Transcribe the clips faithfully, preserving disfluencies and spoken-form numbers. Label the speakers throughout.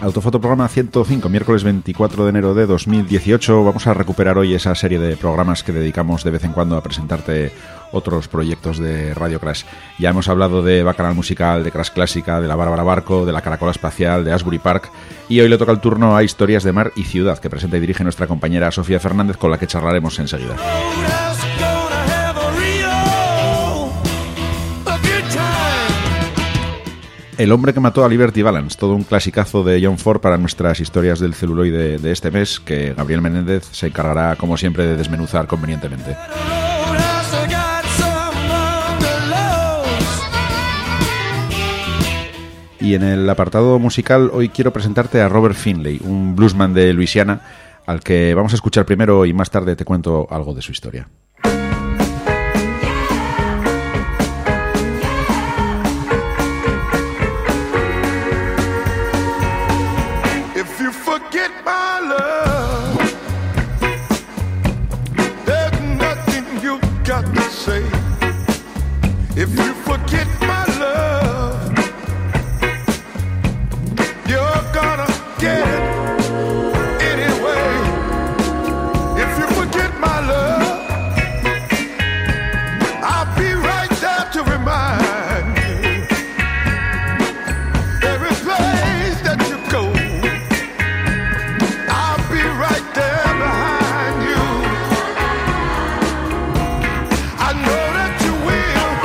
Speaker 1: Autofoto programa ciento cinco, miércoles veinticuatro de enero de dos mil dieciocho. Vamos a recuperar hoy esa serie de programas que dedicamos de vez en cuando a presentarte otros proyectos de Radio Crash. Ya hemos hablado de Bacanal Musical, de Crash Clásica, de la Bárbara Barco, de la Caracola Espacial, de Asbury Park, y hoy le toca el turno a Historias de Mar y Ciudad, que presenta y dirige nuestra compañera Sofía Fernández, con la que charlaremos enseguida. El hombre que mató a Liberty Balance, todo un clasicazo de John Ford para nuestras historias del celuloide de este mes, que Gabriel Menéndez se encargará, como siempre, de desmenuzar convenientemente. Y en el apartado musical, hoy quiero presentarte a Robert Finlay, un bluesman de Luisiana, al que vamos a escuchar primero y más tarde te cuento algo de su historia.
Speaker 2: If you forget my love, you're gonna get it anyway. If you forget my love, I'll be right there to remind you. Every place that you go, I'll be right there behind you. I know that you will.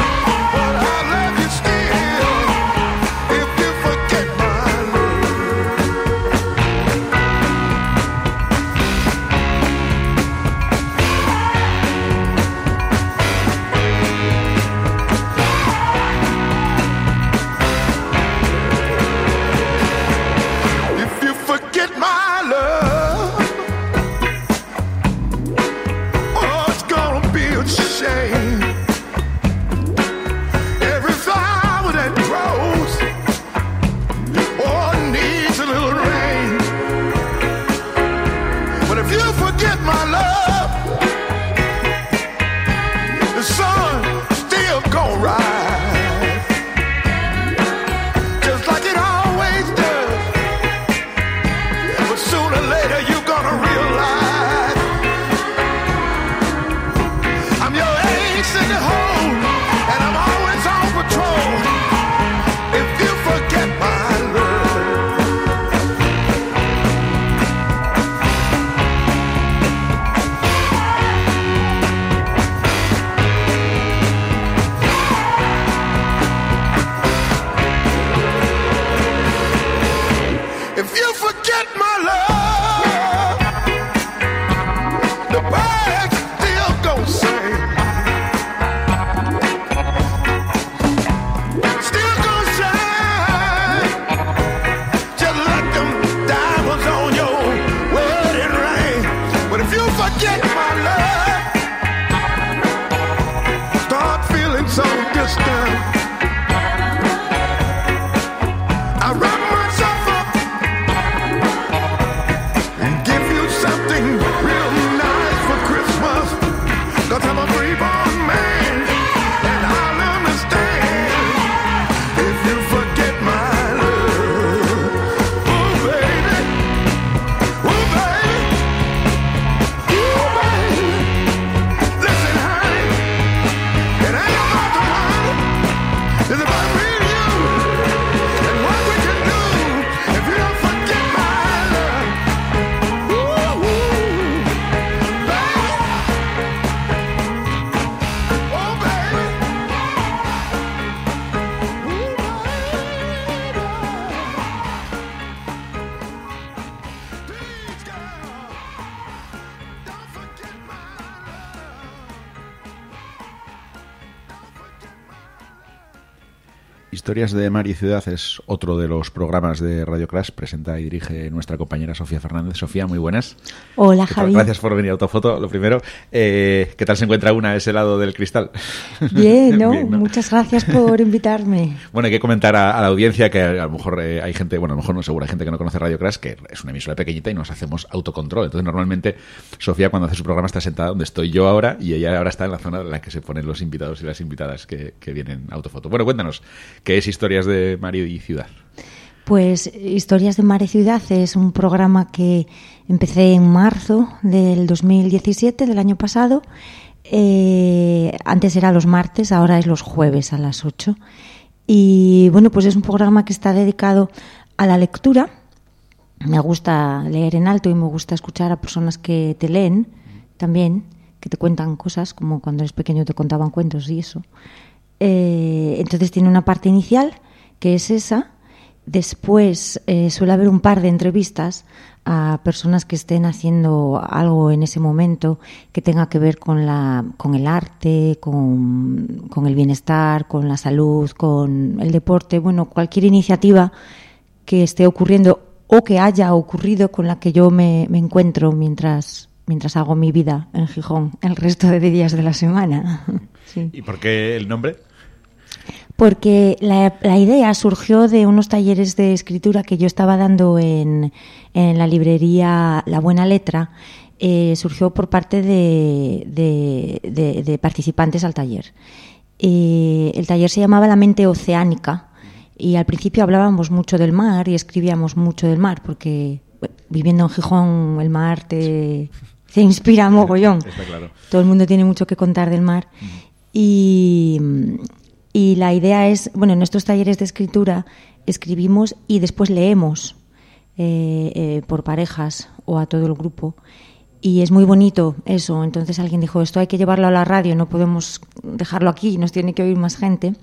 Speaker 1: Historias de Mar y Ciudad es otro de los programas de Radio Crash. Presenta y dirige nuestra compañera Sofía Fernández. Sofía, muy buenas.
Speaker 3: Hola, Javi.
Speaker 1: Gracias por venir a Autofoto, lo primero. Eh, ¿Qué tal se encuentra una a ese lado del cristal?
Speaker 3: Bien, ¿no? Bien, ¿no? Muchas gracias por invitarme.
Speaker 1: Bueno, hay que comentar a, a la audiencia que a lo mejor eh, hay gente, bueno, a lo mejor no seguro, hay gente que no conoce Radio Crash, que es una emisora pequeñita y nos hacemos autocontrol. Entonces, normalmente, Sofía, cuando hace su programa, está sentada donde estoy yo ahora y ella ahora está en la zona en la que se ponen los invitados y las invitadas que, que vienen a Autofoto. Bueno, cuéntanos, ¿qué es Historias de Mar y Ciudad?
Speaker 3: Pues Historias de Mar y Ciudad es un programa que empecé en marzo del dos mil diecisiete, del año pasado. Eh, antes era los martes, ahora es los jueves a las ocho. Y bueno, pues es un programa que está dedicado a la lectura. Me gusta leer en alto y me gusta escuchar a personas que te leen también, que te cuentan cosas, como cuando eres pequeño te contaban cuentos y eso. Eh, entonces tiene una parte inicial, que es esa. Después eh, suele haber un par de entrevistas a personas que estén haciendo algo en ese momento que tenga que ver con la con el arte, con, con el bienestar, con la salud, con el deporte, bueno, cualquier iniciativa que esté ocurriendo o que haya ocurrido con la que yo me, me encuentro mientras, mientras hago mi vida en Gijón el resto de días de la semana. Sí.
Speaker 1: ¿Y por qué el nombre?
Speaker 3: Porque la, la idea surgió de unos talleres de escritura que yo estaba dando en, en la librería La Buena Letra. Eh, surgió por parte de, de, de, de participantes al taller. Eh, el taller se llamaba La Mente Oceánica y al principio hablábamos mucho del mar y escribíamos mucho del mar porque bueno, viviendo en Gijón el mar te, te inspira mogollón.
Speaker 1: Está claro.
Speaker 3: Todo el mundo tiene mucho que contar del mar. Mm. Y... Y la idea es, bueno, en nuestros talleres de escritura escribimos y después leemos eh, eh, por parejas o a todo el grupo. Y es muy bonito eso. Entonces alguien dijo, esto hay que llevarlo a la radio, no podemos dejarlo aquí, nos tiene que oír más gente.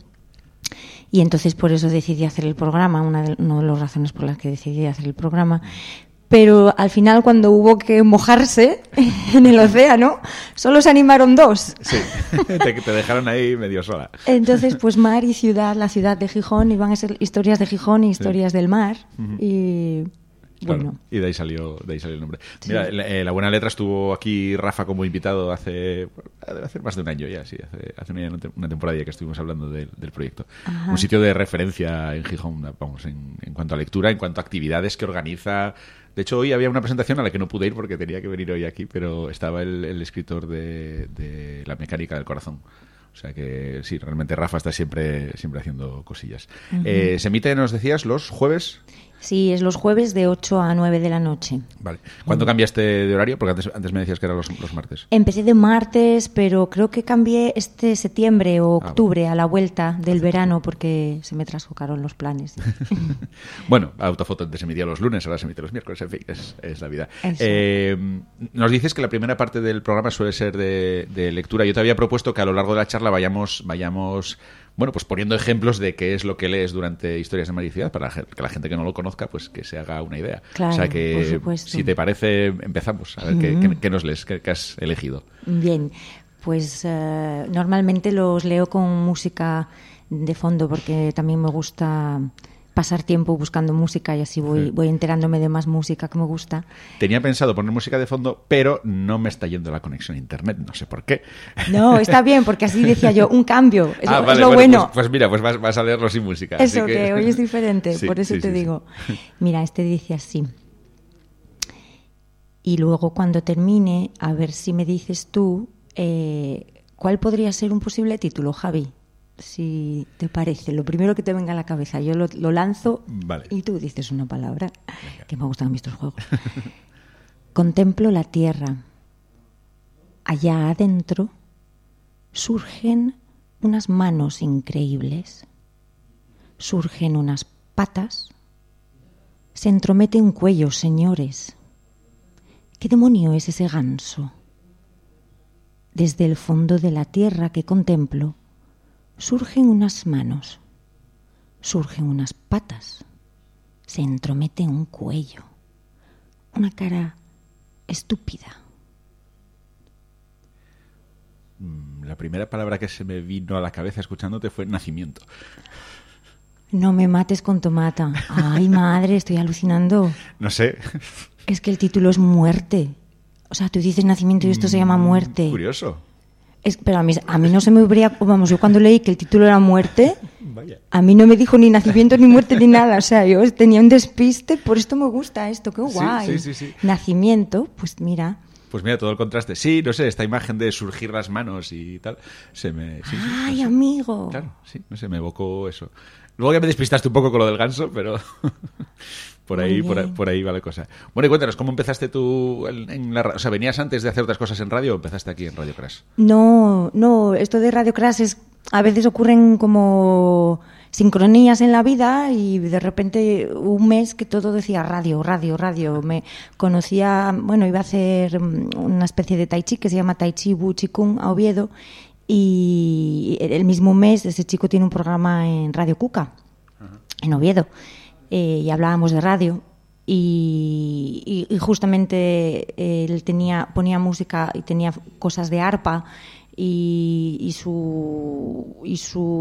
Speaker 3: Y entonces por eso decidí hacer el programa, una de, una de las razones por las que decidí hacer el programa. Pero al final, cuando hubo que mojarse en el océano, solo se animaron dos.
Speaker 1: Sí, te, te dejaron ahí medio sola.
Speaker 3: Entonces, pues mar y ciudad, la ciudad de Gijón, iban a ser historias de Gijón y historias sí. del mar. Uh-huh. Y
Speaker 1: claro,
Speaker 3: bueno.
Speaker 1: Y de ahí salió, de ahí salió el nombre. Mira, sí. la, eh, la Buena Letra estuvo aquí Rafa como invitado hace, hace más de un año ya, sí, hace, hace una, una temporada ya que estuvimos hablando de, del proyecto. Ajá. Un sitio de referencia en Gijón, vamos, en, en cuanto a lectura, en cuanto a actividades que organiza. De hecho, hoy había una presentación a la que no pude ir porque tenía que venir hoy aquí, pero estaba el, el escritor de, de La Mecánica del Corazón. O sea que sí, realmente Rafa está siempre, siempre haciendo cosillas. Uh-huh. Eh, ¿Se emite, nos decías, los jueves?
Speaker 3: Sí, es los jueves de ocho a nueve de la noche.
Speaker 1: Vale. ¿Cuándo cambiaste de horario? Porque antes, antes me decías que eran los, los martes.
Speaker 3: Empecé de martes, pero creo que cambié este septiembre o octubre, ah, bueno. a la vuelta del verano, porque se me trastocaron los planes.
Speaker 1: Bueno, Autofoto antes se emitía los lunes, ahora se emite los miércoles, en fin, es, es la vida. Eh, nos dices que la primera parte del programa suele ser de, de lectura. Yo te había propuesto que a lo largo de la charla vayamos... vayamos Bueno, pues poniendo ejemplos de qué es lo que lees durante Historias de Mar y Ciudad, para que la gente que no lo conozca, pues que se haga una idea.
Speaker 3: Claro,
Speaker 1: o sea que,
Speaker 3: por supuesto.
Speaker 1: Si te parece, empezamos. A ver, uh-huh. ¿qué, qué, qué nos lees? ¿Qué, qué has elegido?
Speaker 3: Bien, pues uh, normalmente los leo con música de fondo porque también me gusta pasar tiempo buscando música y así voy, sí. voy enterándome de más música que me gusta.
Speaker 1: Tenía pensado poner música de fondo, pero no me está yendo la conexión a internet, no sé por qué.
Speaker 3: No, está bien, porque así decía yo, un cambio, es,
Speaker 1: ah,
Speaker 3: lo,
Speaker 1: vale,
Speaker 3: es lo
Speaker 1: bueno.
Speaker 3: bueno.
Speaker 1: Pues, pues mira, pues vas, vas a leerlo sin música.
Speaker 3: Eso,
Speaker 1: así que...
Speaker 3: que hoy es diferente, sí, por eso
Speaker 1: sí,
Speaker 3: te
Speaker 1: sí,
Speaker 3: digo.
Speaker 1: Sí.
Speaker 3: Mira, este dice así. Y luego cuando termine, a ver si me dices tú, eh, ¿cuál podría ser un posible título, Javi? Si te parece, lo primero que te venga a la cabeza, yo lo, lo lanzo
Speaker 1: vale.
Speaker 3: y tú dices una palabra. Venga. Que me gustan a mí estos juegos. Contemplo la tierra. Allá adentro surgen unas manos increíbles, surgen unas patas, se entromete un cuello, señores. ¿Qué demonio es ese ganso? Desde el fondo de la tierra que contemplo, surgen unas manos, surgen unas patas, se entromete un cuello, una cara estúpida.
Speaker 1: La primera palabra que se me vino a la cabeza escuchándote fue nacimiento.
Speaker 3: No me mates con tomata. Ay, madre, estoy alucinando.
Speaker 1: No sé.
Speaker 3: Es que el título es muerte. O sea, tú dices nacimiento y esto mm, se llama muerte.
Speaker 1: Curioso.
Speaker 3: Es, pero a mí, a mí no se me habría... Vamos, yo cuando leí que el título era muerte,
Speaker 1: Vaya. A
Speaker 3: mí no me dijo ni nacimiento ni muerte ni nada. O sea, yo tenía un despiste, por esto me gusta esto, qué guay.
Speaker 1: Sí, sí, sí, sí.
Speaker 3: Nacimiento, pues mira,
Speaker 1: Pues mira, todo el contraste. Sí, no sé, esta imagen de surgir las manos y tal, se me... Sí, sí,
Speaker 3: ¡Ay,
Speaker 1: no sé.
Speaker 3: amigo!
Speaker 1: Claro, sí, no sé, me evocó eso. Luego ya me despistaste un poco con lo del ganso, pero por ahí, por ahí, por ahí va la cosa. Bueno, y cuéntanos, ¿cómo empezaste tú en, en la radio? O sea, ¿venías antes de hacer otras cosas en radio o empezaste aquí en Radio Crash?
Speaker 3: No, no, esto de Radio Crash es, a veces ocurren como sincronías en la vida y de repente un mes que todo decía radio, radio, radio. Me conocía, bueno, iba a hacer una especie de tai chi que se llama Tai Chi Bu Chi Kung a Oviedo. Y el mismo mes ese chico tiene un programa en Radio Cuca, uh-huh. en Oviedo, eh, y hablábamos de radio y, y, y justamente él tenía ponía música y tenía cosas de arpa y, y su y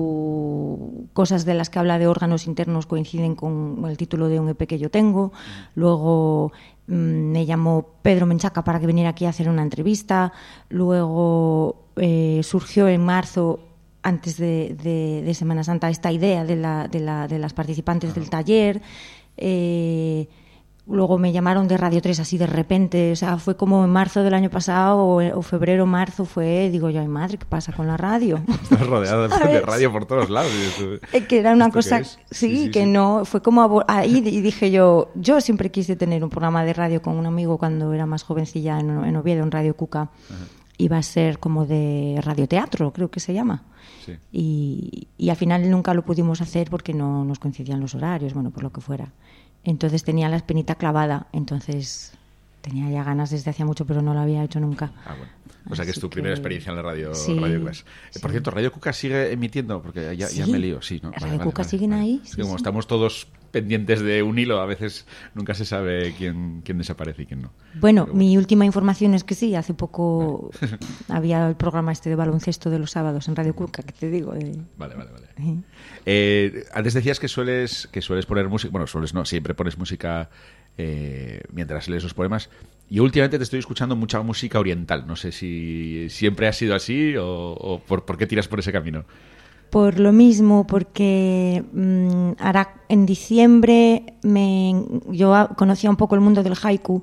Speaker 3: su cosas de las que habla de órganos internos coinciden con el título de un E P que yo tengo. Uh-huh. Luego mmm, me llamó Pedro Menchaca para que viniera aquí a hacer una entrevista. Luego Eh, surgió en marzo, antes de, de, de Semana Santa, esta idea de, la, de, la, de las participantes del taller. Eh, luego me llamaron de Radio tres así de repente, o sea, fue como en marzo del año pasado o, o febrero, marzo, fue, digo yo, ay madre, ¿qué pasa con la radio?
Speaker 1: Estás rodeada de radio por todos lados.
Speaker 3: Eh, que era una cosa, sí, sí, sí, que sí. no, fue como ahí y dije yo, yo siempre quise tener un programa de radio con un amigo cuando era más jovencilla en, en Oviedo, en Radio Cuca. Ajá. Iba a ser como de radioteatro, creo que se llama. Sí. Y, y al final nunca lo pudimos hacer porque no nos coincidían los horarios, bueno, por lo que fuera. Entonces tenía la espinita clavada, entonces tenía ya ganas desde hacía mucho, pero no lo había hecho nunca.
Speaker 1: Ah, bueno. O sea que es tu
Speaker 3: que...
Speaker 1: primera experiencia en la radio,
Speaker 3: sí,
Speaker 1: radio Clash.
Speaker 3: Sí.
Speaker 1: Por cierto, ¿Radio Cuca sigue emitiendo? Porque ya,
Speaker 3: ¿Sí?
Speaker 1: ya me lío, sí, ¿no?
Speaker 3: ¿Radio
Speaker 1: vale,
Speaker 3: Cuca
Speaker 1: vale,
Speaker 3: siguen
Speaker 1: vale.
Speaker 3: ahí?
Speaker 1: Es
Speaker 3: sí,
Speaker 1: que como
Speaker 3: sí.
Speaker 1: estamos todos pendientes de un hilo, a veces nunca se sabe quién, quién desaparece y quién no.
Speaker 3: Bueno,
Speaker 1: bueno,
Speaker 3: mi última información es que sí, hace poco vale. había el programa este de baloncesto de los sábados en Radio Cuca, que te digo. Eh...
Speaker 1: Vale, vale, vale.
Speaker 3: ¿Eh?
Speaker 1: Eh, antes decías que sueles, que sueles poner música, bueno, sueles no, siempre pones música eh, mientras lees los poemas. Y últimamente te estoy escuchando mucha música oriental. No sé si siempre ha sido así o, o por, por qué tiras por ese camino.
Speaker 3: Por lo mismo, porque mmm, ahora en diciembre me, yo conocía un poco el mundo del haiku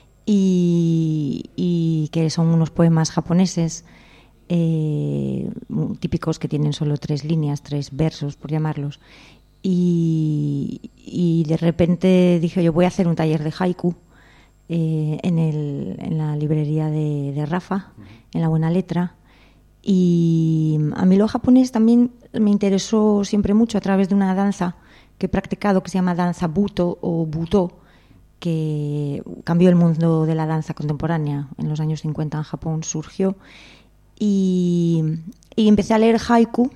Speaker 3: y, y que son unos poemas japoneses eh, típicos que tienen solo tres líneas, tres versos, por llamarlos. Y, y de repente dije, yo voy a hacer un taller de haiku eh, en, el, en la librería de, de Rafa, en La Buena Letra. Y a mí lo japonés también me interesó siempre mucho a través de una danza que he practicado que se llama danza Buto o Buto, que cambió el mundo de la danza contemporánea. En los años cincuenta en Japón surgió y, y empecé a leer haiku,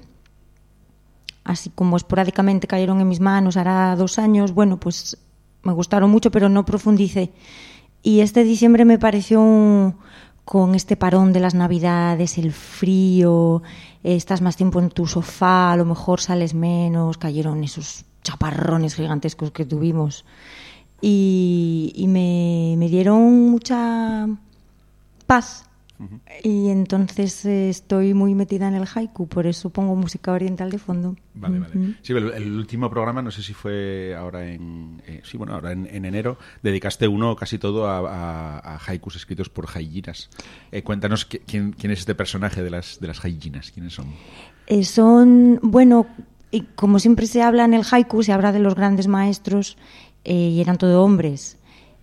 Speaker 3: así como esporádicamente cayeron en mis manos hará dos años. Bueno, pues me gustaron mucho, pero no profundicé. Y este diciembre me pareció un... con este parón de las Navidades, el frío, estás más tiempo en tu sofá, a lo mejor sales menos, cayeron esos chaparrones gigantescos que tuvimos y, y me, me dieron mucha paz. Uh-huh. Y entonces eh, estoy muy metida en el haiku, por eso pongo música oriental de fondo.
Speaker 1: Vale,
Speaker 3: uh-huh.
Speaker 1: vale. Sí, el, el último programa, no sé si fue ahora en eh, sí, bueno, ahora en, en enero, dedicaste uno casi todo a, a, a haikus escritos por haijinas. Eh, cuéntanos quién, quién es este personaje de las de las haijinas, quiénes son.
Speaker 3: Eh, son, bueno, y como siempre se habla en el haiku, se habla de los grandes maestros eh, y eran todo hombres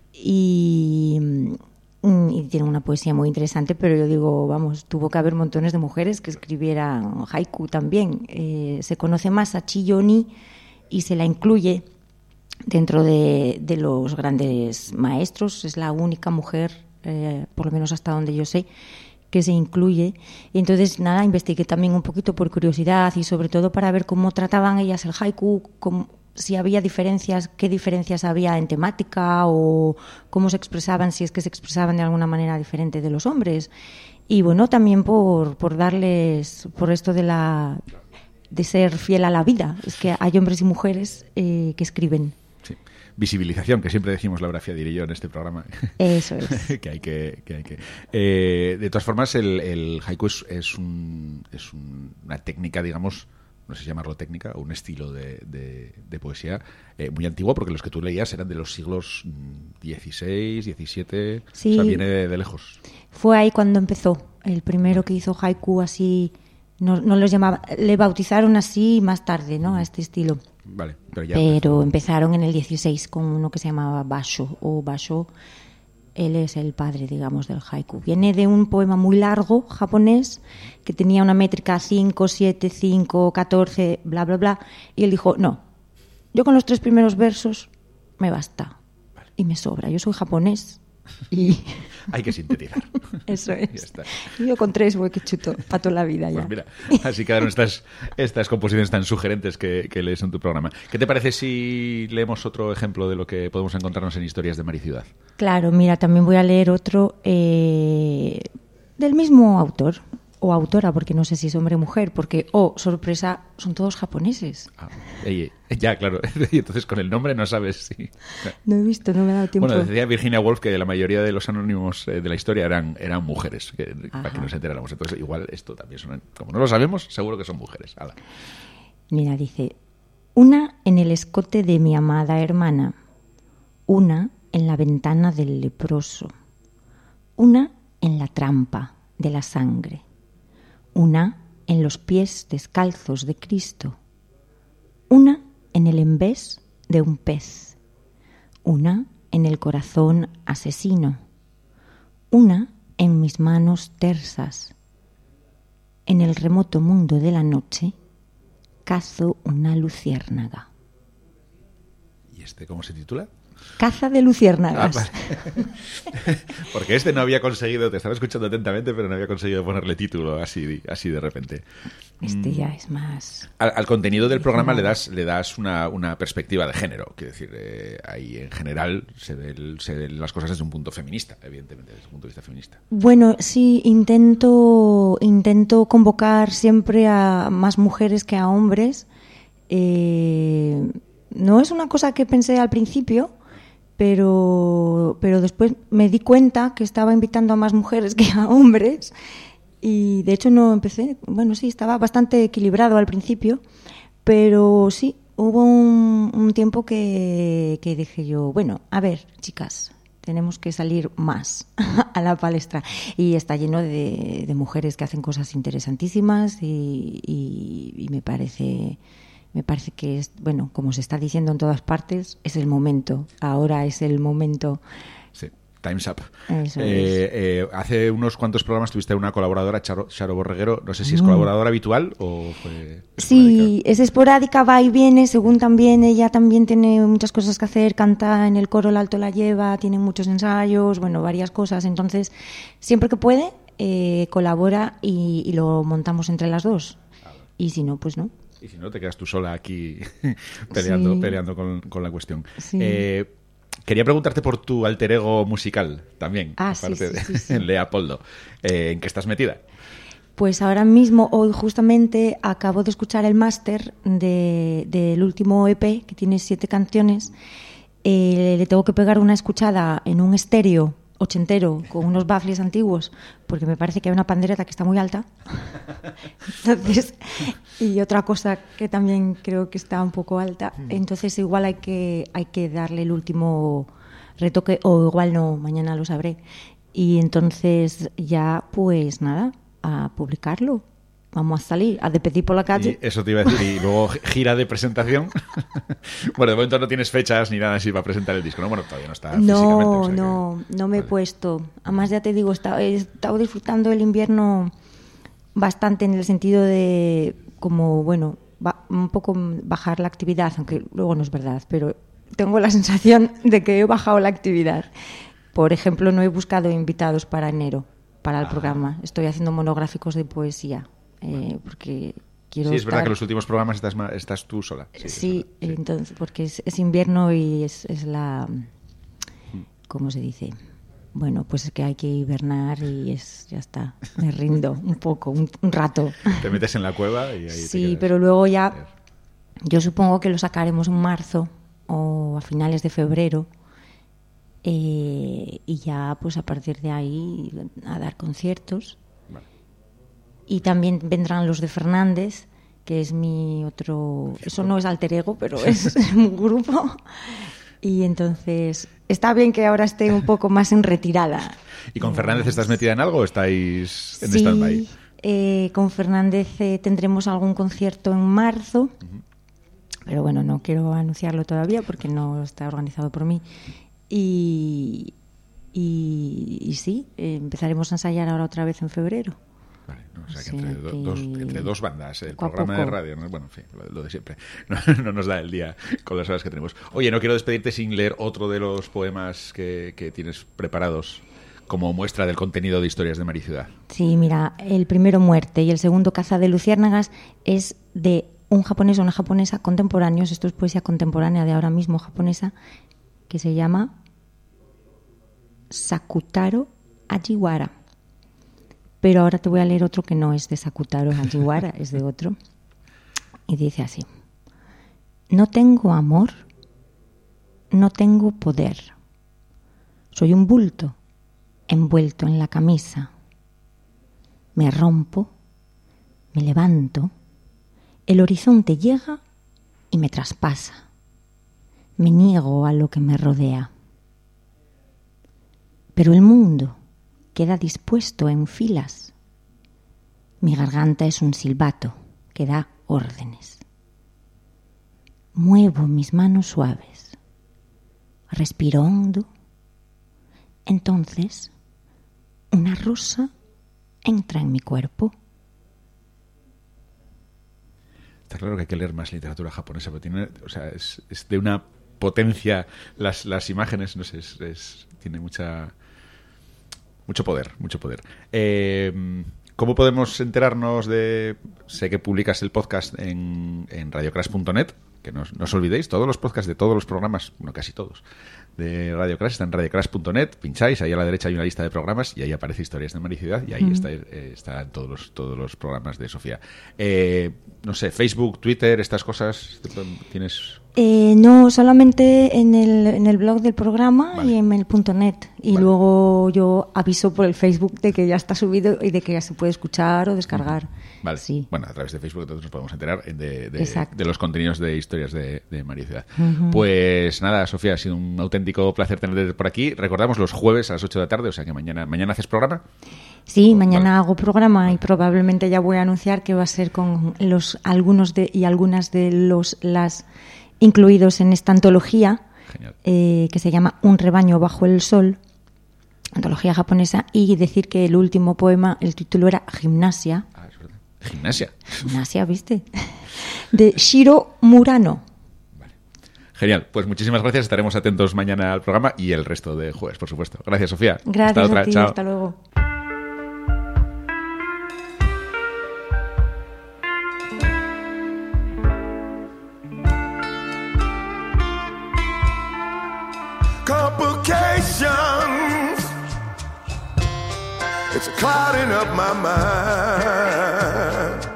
Speaker 3: y y tiene una poesía muy interesante, pero yo digo, vamos, tuvo que haber montones de mujeres que escribieran haiku también. Eh, se conoce más a Chiyoni y se la incluye dentro de, de los grandes maestros. Es la única mujer, eh, por lo menos hasta donde yo sé, que se incluye. Y entonces, nada, investigué también un poquito por curiosidad y sobre todo para ver cómo trataban ellas el haiku, cómo, si había diferencias, qué diferencias había en temática o cómo se expresaban, si es que se expresaban de alguna manera diferente de los hombres. Y bueno, también por, por darles, por esto de la de ser fiel a la vida. Es que hay hombres y mujeres eh, que escriben.
Speaker 1: Sí. Visibilización, que siempre decimos Laura Fiadir y yo en este programa.
Speaker 3: Eso es.
Speaker 1: que hay que... que, hay que. Eh, de todas formas, el, el haiku es, es, un, es un, una técnica, digamos, no sé si llamarlo técnica, o un estilo de, de, de poesía eh, muy antiguo, porque los que tú leías eran de los siglos dieciséis, diecisiete,
Speaker 3: sí,
Speaker 1: o sea, viene de, de lejos.
Speaker 3: Fue ahí cuando empezó. El primero que hizo haiku así, no, no los llamaba, le bautizaron así más tarde, ¿no? A este estilo.
Speaker 1: Vale, pero ya
Speaker 3: Pero
Speaker 1: empezó.
Speaker 3: empezaron en el dieciséis con uno que se llamaba Basho, o Basho. Él es el padre, digamos, del haiku. Viene de un poema muy largo japonés que tenía una métrica cinco, siete, cinco, catorce, bla, bla, bla. Y él dijo, no, yo con los tres primeros versos me basta. Vale. Y me sobra. Yo soy japonés. Y
Speaker 1: hay que sintetizar.
Speaker 3: Eso es.
Speaker 1: Ya está.
Speaker 3: Yo con tres voy que chuto para toda la vida ya.
Speaker 1: Pues mira, así quedaron estas, estas composiciones tan sugerentes que, que lees en tu programa. ¿Qué te parece si leemos otro ejemplo de lo que podemos encontrarnos en Historias de Mar y Ciudad?
Speaker 3: Claro, mira, también voy a leer otro eh, del mismo autor o autora, porque no sé si es hombre o mujer, porque, oh, sorpresa, son todos japoneses.
Speaker 1: Ah, ey, ya, claro. Y entonces con el nombre no sabes si...
Speaker 3: No he visto, no me ha dado tiempo.
Speaker 1: Bueno, decía Virginia Woolf que la mayoría de los anónimos de la historia eran, eran mujeres, que, para que nos enteráramos. Entonces, igual esto también son... Como no lo sabemos, seguro que son mujeres. Hala.
Speaker 3: Mira, dice, una en el escote de mi amada hermana, una en la ventana del leproso, una en la trampa de la sangre, una en los pies descalzos de Cristo, una en el embés de un pez, una en el corazón asesino, una en mis manos tersas. En el remoto mundo de la noche cazo una luciérnaga.
Speaker 1: ¿Y este cómo se titula?
Speaker 3: Caza de luciérnagas.
Speaker 1: Ah, vale. Porque este no había conseguido, te estaba escuchando atentamente, pero no había conseguido ponerle título así, así de repente.
Speaker 3: Este ya es más...
Speaker 1: Al, al contenido del programa le das, le das una, una perspectiva de género. Quiero decir, eh, ahí en general se ven, se ven las cosas desde un punto feminista, evidentemente, desde un punto de vista feminista.
Speaker 3: Bueno, sí, intento, intento convocar siempre a más mujeres que a hombres. Eh, no es una cosa que pensé al principio, pero, pero después me di cuenta que estaba invitando a más mujeres que a hombres y de hecho no empecé, bueno sí, estaba bastante equilibrado al principio, pero sí, hubo un, un tiempo que, que dije yo, bueno, a ver, chicas, tenemos que salir más a la palestra y está lleno de, de mujeres que hacen cosas interesantísimas y, y, y me parece... Me parece que, es bueno, como se está diciendo en todas partes, es el momento. Ahora es el momento.
Speaker 1: Sí, time's up.
Speaker 3: Eso
Speaker 1: eh,
Speaker 3: es.
Speaker 1: eh, hace unos cuantos programas tuviste una colaboradora, Charo, Charo Borreguero. No sé si es colaboradora habitual o fue
Speaker 3: Sí, es esporádica, va y viene, según también ella también tiene muchas cosas que hacer, canta en el coro El Alto la Lleva, tiene muchos ensayos, bueno, varias cosas. Entonces, siempre que puede, eh, colabora y, y lo montamos entre las dos. Y si no, pues no.
Speaker 1: Y si no, te quedas tú sola aquí peleando,
Speaker 3: sí.
Speaker 1: peleando con, con la cuestión.
Speaker 3: Sí.
Speaker 1: Eh, quería preguntarte por tu alter ego musical también,
Speaker 3: ah,
Speaker 1: aparte
Speaker 3: sí, sí,
Speaker 1: de
Speaker 3: sí, sí.
Speaker 1: Leopoldo. Eh, ¿En qué estás metida?
Speaker 3: Pues ahora mismo, hoy justamente, acabo de escuchar el máster de, del último E P, que tiene siete canciones. Eh, le tengo que pegar una escuchada en un estéreo ochentero con unos baffles antiguos porque me parece que hay una pandereta que está muy alta. Entonces, y otra cosa que también creo que está un poco alta, entonces igual hay que hay que darle el último retoque o igual no, mañana lo sabré. Y entonces ya pues nada, a publicarlo. Vamos a salir, a despedir por la calle.
Speaker 1: Y eso te iba a decir. Y luego gira de presentación. Bueno, de momento no tienes fechas ni nada así para presentar el disco, ¿no? Bueno, todavía no está físicamente.
Speaker 3: No,
Speaker 1: o sea
Speaker 3: no,
Speaker 1: que...
Speaker 3: no me he
Speaker 1: vale.
Speaker 3: puesto. Además, ya te digo, he estado, he estado disfrutando el invierno bastante en el sentido de, como, bueno, ba- un poco bajar la actividad, aunque luego no es verdad, pero tengo la sensación de que he bajado la actividad. Por ejemplo, no he buscado invitados para enero, para el
Speaker 1: Ah.
Speaker 3: programa. Estoy haciendo monográficos de poesía. Eh, porque quiero
Speaker 1: Sí, es
Speaker 3: estar...
Speaker 1: verdad que los últimos programas estás, ma- estás tú sola. Sí,
Speaker 3: Sí,
Speaker 1: es verdad, sí.
Speaker 3: entonces porque es, es invierno y es, es la, ¿cómo se dice? Bueno, pues es que hay que hibernar y es ya está, me rindo un poco, un, un rato.
Speaker 1: Te metes en la cueva y ahí te
Speaker 3: Sí,
Speaker 1: quedas.
Speaker 3: pero luego ya, yo supongo que lo sacaremos en marzo o a finales de febrero. Eh, y ya pues a partir de ahí a dar conciertos.
Speaker 1: Vale.
Speaker 3: Y también vendrán los de Fernández, que es mi otro... Eso no es alter ego, pero es un grupo. Y entonces está bien que ahora esté un poco más en retirada.
Speaker 1: ¿Y con Fernández estás metida en algo o estáis en
Speaker 3: sí,
Speaker 1: stand-by?
Speaker 3: Eh, con Fernández eh, tendremos algún concierto en marzo, uh-huh. pero bueno, no quiero anunciarlo todavía porque no está organizado por mí. Y, y, y sí, eh, empezaremos a ensayar ahora otra vez en febrero.
Speaker 1: Vale, no, o sea que entre, do, dos, entre dos bandas, el
Speaker 3: poco
Speaker 1: programa
Speaker 3: poco.
Speaker 1: de radio, ¿no? Bueno, en fin, lo, lo de siempre. No, no nos da el día con las horas que tenemos. Oye, no quiero despedirte sin leer otro de los poemas que, que tienes preparados como muestra del contenido de Historias de Mariciudad.
Speaker 3: Sí, mira, el primero Muerte y el segundo Caza de luciérnagas es de un japonés o una japonesa contemporáneos, esto es poesía contemporánea de ahora mismo japonesa, que se llama Sakutaro Ajiwara. Pero ahora te voy a leer otro que no es de Sakutaro Ajiwara, es de otro. Y dice así: no tengo amor, no tengo poder. Soy un bulto envuelto en la camisa. Me rompo, me levanto, el horizonte llega y me traspasa. Me niego a lo que me rodea. Pero el mundo queda dispuesto en filas. Mi garganta es un silbato que da órdenes. Muevo mis manos suaves. Respiro hondo. Entonces, una rosa entra en mi cuerpo.
Speaker 1: Está claro que hay que leer más literatura japonesa, pero tiene, o sea, es, es de una potencia las, las imágenes, no sé, es, es, tiene mucha... Mucho poder, mucho poder. Eh, ¿Cómo podemos enterarnos de...? Sé que publicas el podcast en, en radiocrash punto net, que no, no os olvidéis, todos los podcasts de todos los programas, bueno, casi todos, de Radio Crash están en radiocrash punto net, pincháis, ahí a la derecha hay una lista de programas y ahí aparece Historias de Mariciudad y ahí mm. está, eh, están todos los, todos los programas de Sofía. Eh, no sé, Facebook, Twitter, estas cosas, ¿tienes...?
Speaker 3: Eh, no, solamente en el, en el blog del programa vale. y en el punto net. Y vale. luego yo aviso por el Facebook de que ya está subido y de que ya se puede escuchar o descargar.
Speaker 1: Vale.
Speaker 3: Sí.
Speaker 1: Bueno, a través de Facebook entonces nos podemos enterar de, de, de los contenidos de Historias de, de Mariciudad. Uh-huh. Pues nada, Sofía, ha sido un auténtico placer tenerte por aquí. Recordamos los jueves a las ocho de la tarde, o sea que mañana, ¿mañana haces programa?
Speaker 3: Sí, mañana vale. hago programa vale. y probablemente ya voy a anunciar que va a ser con los algunos de y algunas de los las incluidos en esta antología eh, que se llama Un rebaño bajo el sol, antología japonesa, y decir que el último poema, el título era Gimnasia.
Speaker 1: Ah, es verdad. Gimnasia.
Speaker 3: Gimnasia, ¿viste? De Shiro Murano.
Speaker 1: Vale. Genial, pues muchísimas gracias, estaremos atentos mañana al programa y el resto de jueves, por supuesto. Gracias, Sofía.
Speaker 3: Gracias
Speaker 1: hasta otra.
Speaker 3: a ti,
Speaker 1: Chao.
Speaker 3: hasta luego.
Speaker 2: Complications, it's clouding up my mind.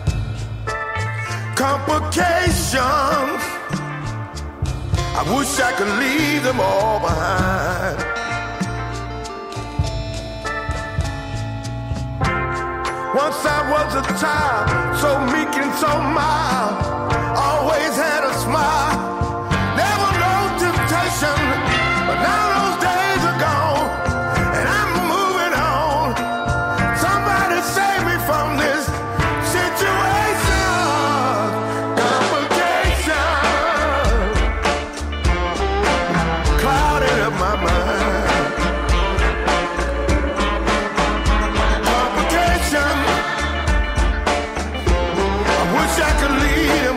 Speaker 2: Complications, I wish I could leave them all behind. Once I was a child, so meek and so mild, always had a smile, never no temptation. But now those days are gone, and I'm moving on. Somebody save me from this situation. Complication, clouding up my mind. Complication, I wish I could leave them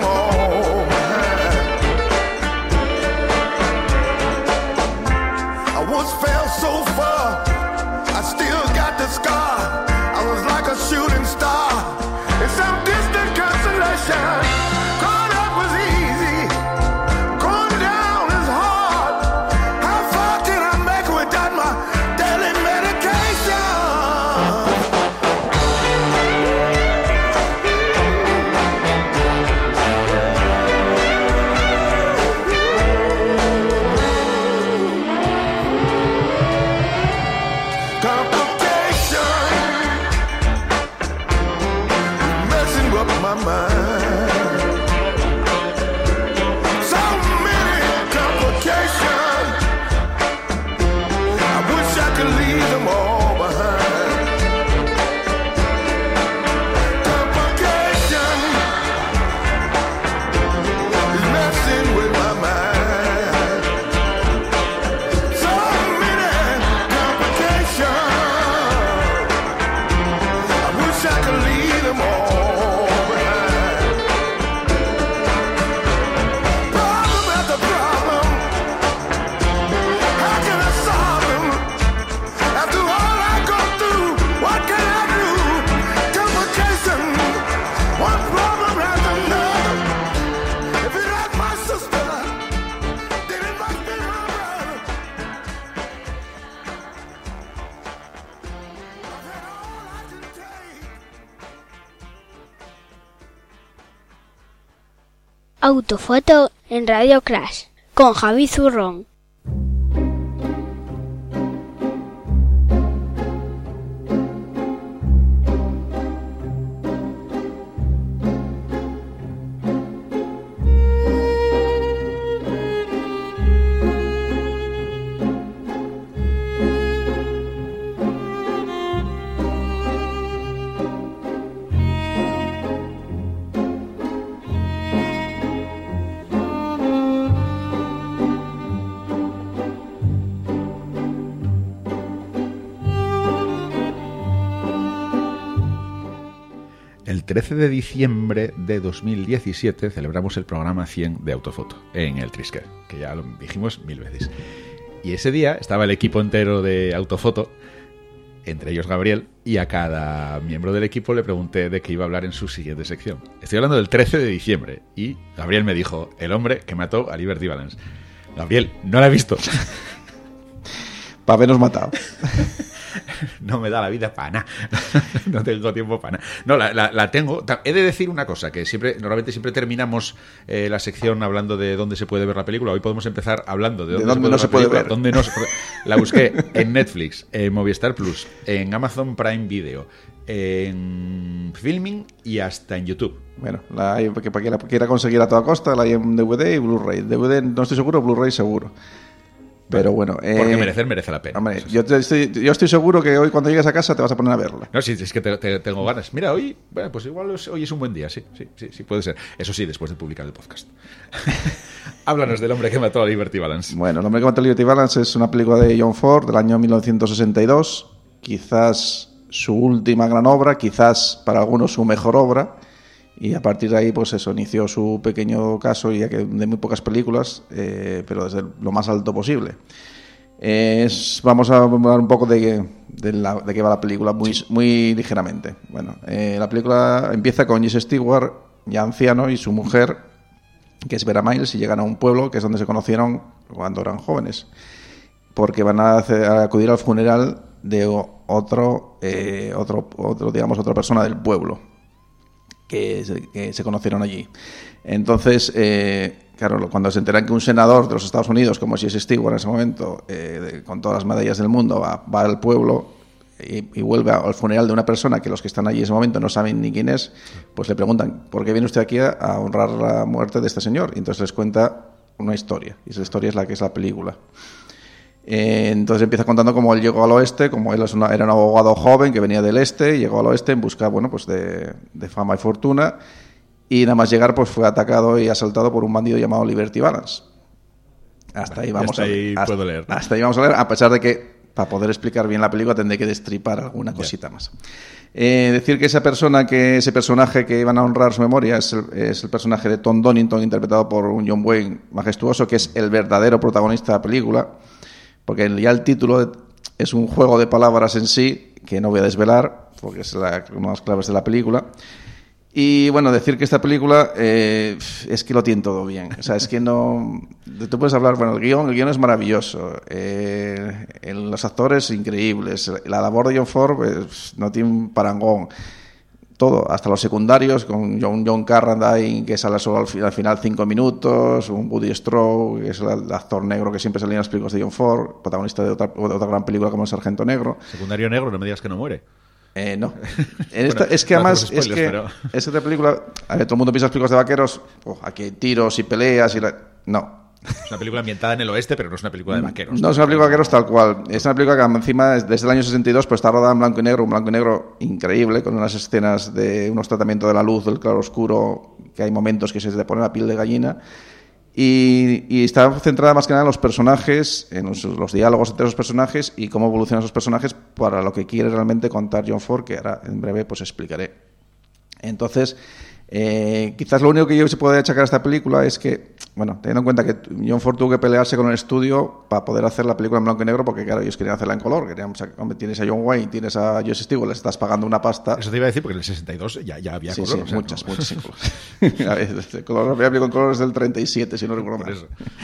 Speaker 4: Autofoto en Radio Crash con Javi Zurrón.
Speaker 1: El trece de diciembre de dos mil diecisiete celebramos el programa cien de Autofoto en el Trisquer, que ya lo dijimos mil veces. Y ese día estaba el equipo entero de Autofoto, entre ellos Gabriel, y a cada miembro del equipo le pregunté de qué iba a hablar en su siguiente sección. Estoy hablando del trece de diciembre y Gabriel me dijo: el hombre que mató a Liberty Balance. Gabriel, no la he visto.
Speaker 5: Para habernos matado.
Speaker 1: No me da la vida para nada. No tengo tiempo para nada. No, la, la, la tengo. He de decir una cosa, que siempre, normalmente siempre terminamos eh, la sección hablando de dónde se puede ver la película. Hoy podemos empezar hablando de dónde,
Speaker 5: ¿De dónde
Speaker 1: se puede
Speaker 5: no
Speaker 1: ver
Speaker 5: se
Speaker 1: la
Speaker 5: puede
Speaker 1: película.
Speaker 5: ver?
Speaker 1: Dónde no se... La busqué en Netflix, en Movistar Plus, en Amazon Prime Video, en Filming y hasta en YouTube.
Speaker 5: Bueno, la hay, porque para quien la quiera conseguir a toda costa, la hay en D V D y Blu-ray. D V D no estoy seguro, Blu-ray seguro. Pero bueno,
Speaker 1: porque
Speaker 5: eh,
Speaker 1: merecer merece la pena.
Speaker 5: Hombre, yo, te estoy, yo estoy seguro que hoy cuando llegues a casa te vas a poner a verla.
Speaker 1: No, sí, es que te, te, tengo ganas. Mira, hoy, bueno, pues igual es, hoy es un buen día, sí, sí, sí, sí, puede ser. Eso sí, después de publicar el podcast. Háblanos del hombre que mató a Liberty Balance.
Speaker 5: Bueno, El hombre que mató a Liberty Balance es una película de John Ford del año mil novecientos sesenta y dos, quizás su última gran obra, quizás para algunos su mejor obra. Y a partir de ahí, pues eso, inició su pequeño caso, ya que de muy pocas películas, eh, pero desde lo más alto posible. Eh, es, vamos a hablar un poco de, de, la, de qué va la película, muy, sí. muy ligeramente. Bueno, eh, la película empieza con Jesse Stewart, ya anciano, y su mujer, que es Vera Miles, y llegan a un pueblo que es donde se conocieron cuando eran jóvenes, porque van a, hacer, a acudir al funeral de otro, eh, otro, otro, digamos, otra persona del pueblo. Que se, que se conocieron allí. Entonces, eh, claro, cuando se enteran que un senador de los Estados Unidos, como Jesse Stewart en ese momento, eh, de, con todas las medallas del mundo, va, va al pueblo y, y vuelve al funeral de una persona que los que están allí en ese momento no saben ni quién es, pues le preguntan: ¿por qué viene usted aquí a, a honrar la muerte de este señor? Y entonces les cuenta una historia, y esa historia es la que es la película. Eh, entonces empieza contando cómo él llegó al oeste, como él es una, era un abogado joven que venía del este, y llegó al oeste en busca, bueno, pues de, de fama y fortuna, y nada más llegar pues fue atacado y asaltado por un bandido llamado Liberty Balance. Hasta vale, ahí vamos
Speaker 1: hasta a
Speaker 5: leer.
Speaker 1: Ahí
Speaker 5: hasta,
Speaker 1: puedo leer, ¿no?
Speaker 5: Hasta ahí vamos a leer, a pesar de que para poder explicar bien la película tendré que destripar alguna cosita yeah. más. Eh, decir que esa persona, que ese personaje que iban a honrar su memoria es el, es el personaje de Tom Donington, interpretado por un John Wayne majestuoso, que es el verdadero protagonista de la película. Porque ya el título es un juego de palabras en sí, que no voy a desvelar, porque es la, una de las claves de la película. Y bueno, decir que esta película eh, es que lo tiene todo bien. O sea, es que no... Tú puedes hablar, bueno, el guión, el guión es maravilloso. Eh, el, los actores increíbles. La labor de John Ford pues, no tiene un parangón. Todo, hasta los secundarios, con John, John Carradine, que sale solo al, al final cinco minutos, un Woody Strode, que es el, el actor negro que siempre salía en las películas de John Ford, protagonista de otra, de otra gran película como El Sargento Negro.
Speaker 1: Secundario negro, no me digas que no muere.
Speaker 5: Eh, no. En esta, bueno, es que además, spoilers, es que pero... es otra película, a ver, todo el mundo piensa en las películas de vaqueros, oh, aquí hay tiros y peleas y la... No.
Speaker 1: Es una película ambientada en el oeste, pero no es una película de vaqueros.
Speaker 5: No es una película de vaqueros tal cual. Es una película que encima, desde el año sesenta y dos, pues está rodada en blanco y negro, un blanco y negro increíble, con unas escenas de unos tratamientos de la luz, del claro oscuro, que hay momentos que se te pone la piel de gallina. Y, y está centrada más que nada en los personajes, en los, los diálogos entre los personajes y cómo evolucionan esos personajes para lo que quiere realmente contar John Ford, que ahora en breve pues explicaré. Entonces... Eh, quizás lo único que yo se puede achacar a esta película es que, bueno, teniendo en cuenta que John Ford tuvo que pelearse con el estudio para poder hacer la película en blanco y negro, porque claro, ellos querían hacerla en color, querían, o sea, hombre, tienes a John Wayne, tienes a Jesse Stewart, les estás pagando una pasta.
Speaker 1: Eso te iba a decir, porque en el sesenta y dos ya, ya había
Speaker 5: sí,
Speaker 1: color.
Speaker 5: Sí,
Speaker 1: o sea,
Speaker 5: muchas,
Speaker 1: no...
Speaker 5: muchas colores. color, la película en color es del treinta y siete, si no recuerdo mal.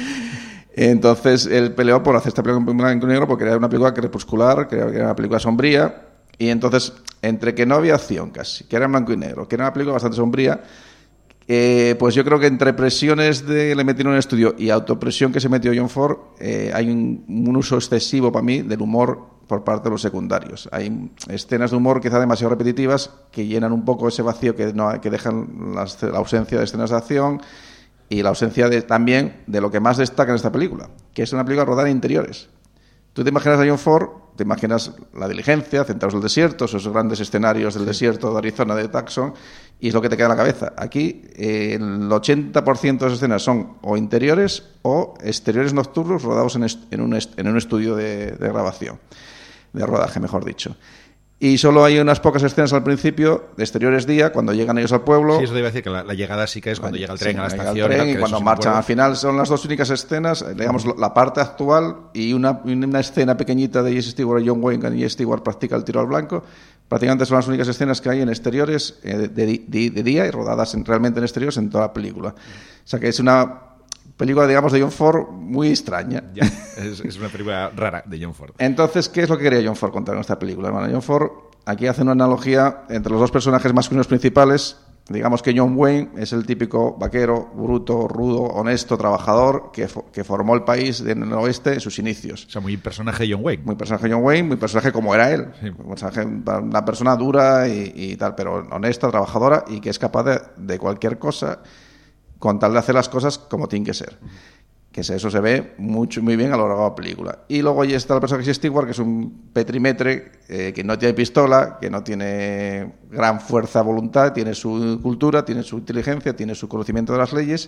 Speaker 5: Entonces, él peleó por hacer esta película en blanco y negro porque era una película crepuscular, que era una película sombría, y entonces, entre que no había acción casi, que era en blanco y negro, que era una película bastante sombría, Eh, pues yo creo que entre presiones de le metieron en el estudio y autopresión que se metió John Ford, eh, hay un, un uso excesivo para mí del humor por parte de los secundarios. Hay escenas de humor quizá demasiado repetitivas que llenan un poco ese vacío que, no, que dejan las, la ausencia de escenas de acción y la ausencia de, también de lo que más destaca en esta película, que es una película rodada en interiores. Tú te imaginas a John Ford, te imaginas la diligencia, Centauros del Desierto, esos grandes escenarios del sí. desierto de Arizona de Tucson, y es lo que te queda en la cabeza. Aquí eh, el ochenta por ciento de las escenas son o interiores o exteriores nocturnos rodados en, est- en, un, est- en un estudio de, de grabación, de rodaje, mejor dicho. Y solo hay unas pocas escenas al principio, de exteriores día, cuando llegan ellos al pueblo.
Speaker 1: Sí, eso te iba a decir, que la, la llegada sí que es cuando
Speaker 5: la,
Speaker 1: llega el tren
Speaker 5: sí,
Speaker 1: a la
Speaker 5: llega
Speaker 1: estación.
Speaker 5: El tren,
Speaker 1: tal,
Speaker 5: y cuando marchan al final son las dos únicas escenas, digamos, la parte actual y una, una escena pequeñita de Jesse Stewart y John Wayne, que Jesse Stewart practica el tiro al blanco. Prácticamente son las únicas escenas que hay en exteriores eh, de, de, de día y rodadas en, realmente en exteriores en toda la película. O sea que es una película, digamos, de John Ford muy extraña.
Speaker 1: Ya, es, es una película rara de John Ford.
Speaker 5: Entonces, ¿qué es lo que quería John Ford contar en esta película? Bueno, John Ford aquí hace una analogía entre los dos personajes masculinos principales. Digamos que John Wayne es el típico vaquero, bruto, rudo, honesto, trabajador, que, fo- que formó el país en el oeste en sus inicios.
Speaker 1: O sea, muy personaje John Wayne.
Speaker 5: Muy personaje John Wayne, muy personaje como era él.
Speaker 1: Sí.
Speaker 5: Un personaje, una persona dura y, y tal, pero honesta, trabajadora y que es capaz de, de cualquier cosa con tal de hacer las cosas como tienen que ser. Que eso se ve mucho, muy bien a lo largo de la película. Y luego ahí está el personaje Stewart, que es un petrimetre, eh, que no tiene pistola, que no tiene gran fuerza de voluntad, tiene su cultura, tiene su inteligencia, tiene su conocimiento de las leyes,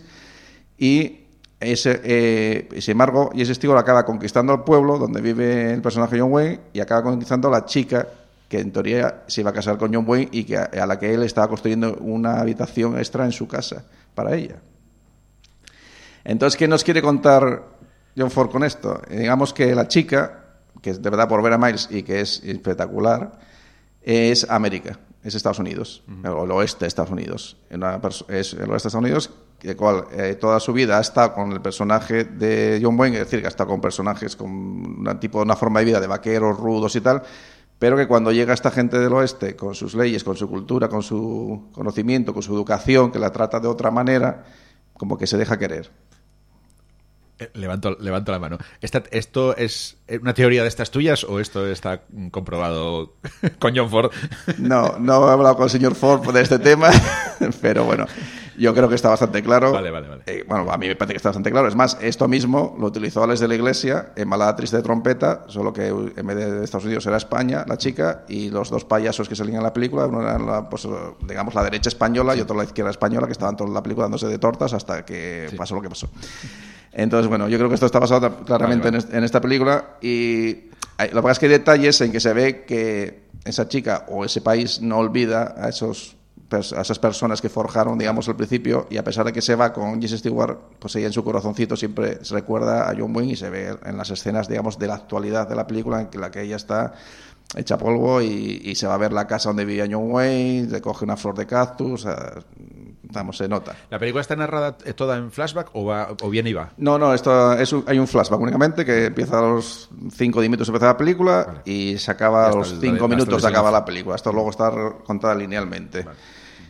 Speaker 5: y ese, eh, sin embargo, Jesse Stewart acaba conquistando el pueblo donde vive el personaje John Wayne y acaba conquistando a la chica que en teoría se iba a casar con John Wayne y que a, a la que él estaba construyendo una habitación extra en su casa para ella. Entonces, ¿qué nos quiere contar John Ford con esto? Eh, digamos que la chica, que es de verdad por Vera Miles y que es espectacular, es América, es Estados Unidos, uh-huh. el oeste de Estados Unidos. Una perso- es el oeste de Estados Unidos, que cual eh, toda su vida ha estado con el personaje de John Wayne, es decir, que ha estado con personajes con un tipo, una forma de vida de vaqueros, rudos y tal, pero que cuando llega esta gente del oeste, con sus leyes, con su cultura, con su conocimiento, con su educación, que la trata de otra manera, como que se deja querer.
Speaker 1: Levanto, levanto la mano. ¿Esta, ¿Esto es una teoría de estas tuyas o esto está comprobado con John Ford?
Speaker 5: No, no he hablado con el señor Ford de este tema, pero bueno, yo creo que está bastante claro.
Speaker 1: Vale, vale, vale.
Speaker 5: Eh, bueno, a mí me parece que está bastante claro. Es más, esto mismo lo utilizó Alex de la Iglesia en Balada Triste de Trompeta, solo que en vez de Estados Unidos era España, la chica, y los dos payasos que salían en la película, uno era la, pues, digamos, la derecha española y otro la izquierda española, que estaban toda la película dándose de tortas hasta que sí. pasó lo que pasó. Entonces, bueno, yo creo que esto está basado claramente vale, vale. en esta película y hay, lo que pasa es que hay detalles en que se ve que esa chica o ese país no olvida a, esos, a esas personas que forjaron, digamos, al principio, y a pesar de que se va con Jesse Stewart, pues ella en su corazoncito siempre se recuerda a John Wayne y se ve en las escenas, digamos, de la actualidad de la película en la que ella está hecha polvo y, y se va a ver la casa donde vivía John Wayne, le coge una flor de cactus, o sea, vamos, se nota.
Speaker 1: ¿La película está narrada toda en flashback o, va, o viene y va?
Speaker 5: No, no, esto es un, hay un flashback únicamente que empieza a los cinco minutos de empezar la película vale. y se acaba a los cinco minutos de acabar la película. Esto luego está contada linealmente. Vale.